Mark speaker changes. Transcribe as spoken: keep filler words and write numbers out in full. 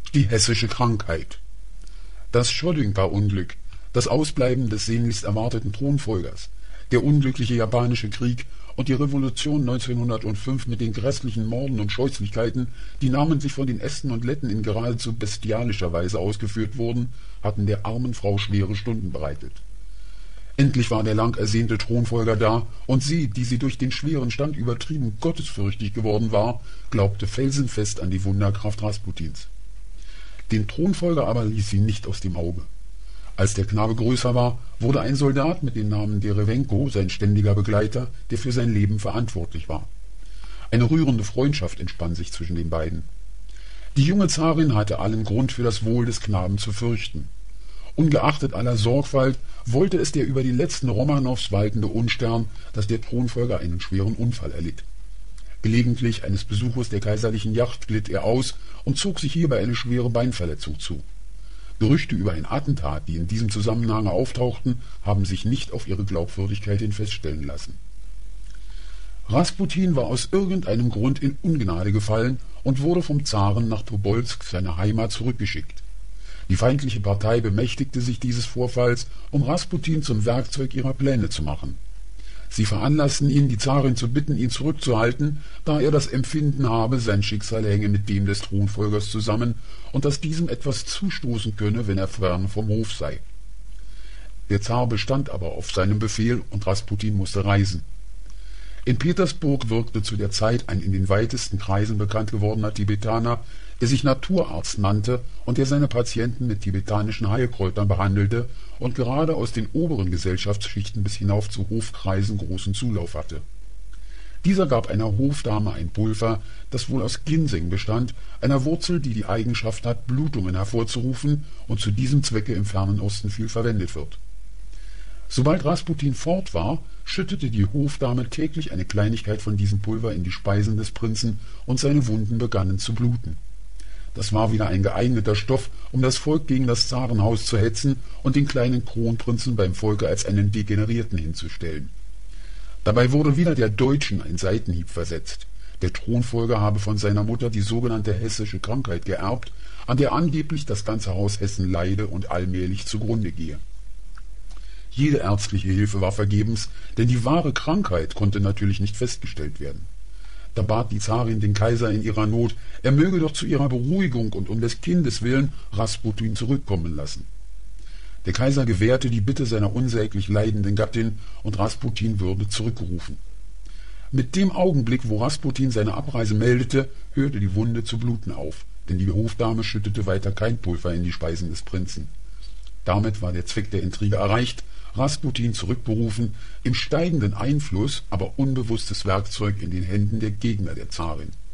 Speaker 1: Die hessische Krankheit. Das Schrödinger-Unglück, das Ausbleiben des sehnlichst erwarteten Thronfolgers, der unglückliche japanische Krieg und die Revolution neunzehnhundertfünf mit den grässlichen Morden und Scheußlichkeiten, die namentlich von den Esten und Letten in geradezu bestialischer Weise ausgeführt wurden, hatten der armen Frau schwere Stunden bereitet. Endlich war der lang ersehnte Thronfolger da, und sie, die sie durch den schweren Stand übertrieben gottesfürchtig geworden war, glaubte felsenfest an die Wunderkraft Rasputins. Den Thronfolger aber ließ sie nicht aus dem Auge. Als der Knabe größer war, wurde ein Soldat mit dem Namen Derevenko sein ständiger Begleiter, der für sein Leben verantwortlich war. Eine rührende Freundschaft entspann sich zwischen den beiden. Die junge Zarin hatte allen Grund für das Wohl des Knaben zu fürchten. Ungeachtet aller Sorgfalt wollte es der über die letzten Romanows waltende Unstern, dass der Thronfolger einen schweren Unfall erlitt. Gelegentlich eines Besuches der kaiserlichen Yacht glitt er aus und zog sich hierbei eine schwere Beinverletzung zu. Gerüchte über ein Attentat, die in diesem Zusammenhang auftauchten, haben sich nicht auf ihre Glaubwürdigkeit hin feststellen lassen. Rasputin war aus irgendeinem Grund in Ungnade gefallen und wurde vom Zaren nach Tobolsk, seiner Heimat, zurückgeschickt. Die feindliche Partei bemächtigte sich dieses Vorfalls, um Rasputin zum Werkzeug ihrer Pläne zu machen. Sie veranlassten ihn, die Zarin zu bitten, ihn zurückzuhalten, da er das Empfinden habe, sein Schicksal hänge mit dem des Thronfolgers zusammen und dass diesem etwas zustoßen könne, wenn er fern vom Hof sei. Der Zar bestand aber auf seinem Befehl und Rasputin musste reisen. In Petersburg wirkte zu der Zeit ein in den weitesten Kreisen bekannt gewordener Tibetaner, der sich Naturarzt nannte und der seine Patienten mit tibetanischen Heilkräutern behandelte und gerade aus den oberen Gesellschaftsschichten bis hinauf zu Hofkreisen großen Zulauf hatte. Dieser gab einer Hofdame ein Pulver, das wohl aus Ginseng bestand, einer Wurzel, die die Eigenschaft hat, Blutungen hervorzurufen und zu diesem Zwecke im fernen Osten viel verwendet wird. Sobald Rasputin fort war, schüttete die Hofdame täglich eine Kleinigkeit von diesem Pulver in die Speisen des Prinzen, und seine Wunden begannen zu bluten. Das war wieder ein geeigneter Stoff, um das Volk gegen das Zarenhaus zu hetzen und den kleinen Kronprinzen beim Volke als einen Degenerierten hinzustellen. Dabei wurde wieder der Deutschen ein Seitenhieb versetzt. Der Thronfolger habe von seiner Mutter die sogenannte hessische Krankheit geerbt, an der angeblich das ganze Haus Hessen leide und allmählich zugrunde gehe. Jede ärztliche Hilfe war vergebens, denn die wahre Krankheit konnte natürlich nicht festgestellt werden. Da bat die Zarin den Kaiser in ihrer Not, er möge doch zu ihrer Beruhigung und um des Kindes willen Rasputin zurückkommen lassen. Der Kaiser gewährte die Bitte seiner unsäglich leidenden Gattin, und Rasputin würde zurückgerufen. Mit dem Augenblick, wo Rasputin seine Abreise meldete, hörte die Wunde zu bluten auf, denn die Hofdame schüttete weiter kein Pulver in die Speisen des Prinzen. Damit war der Zweck der Intrige erreicht, Rasputin zurückberufen, im steigenden Einfluss, aber unbewusstes Werkzeug in den Händen der Gegner der Zarin.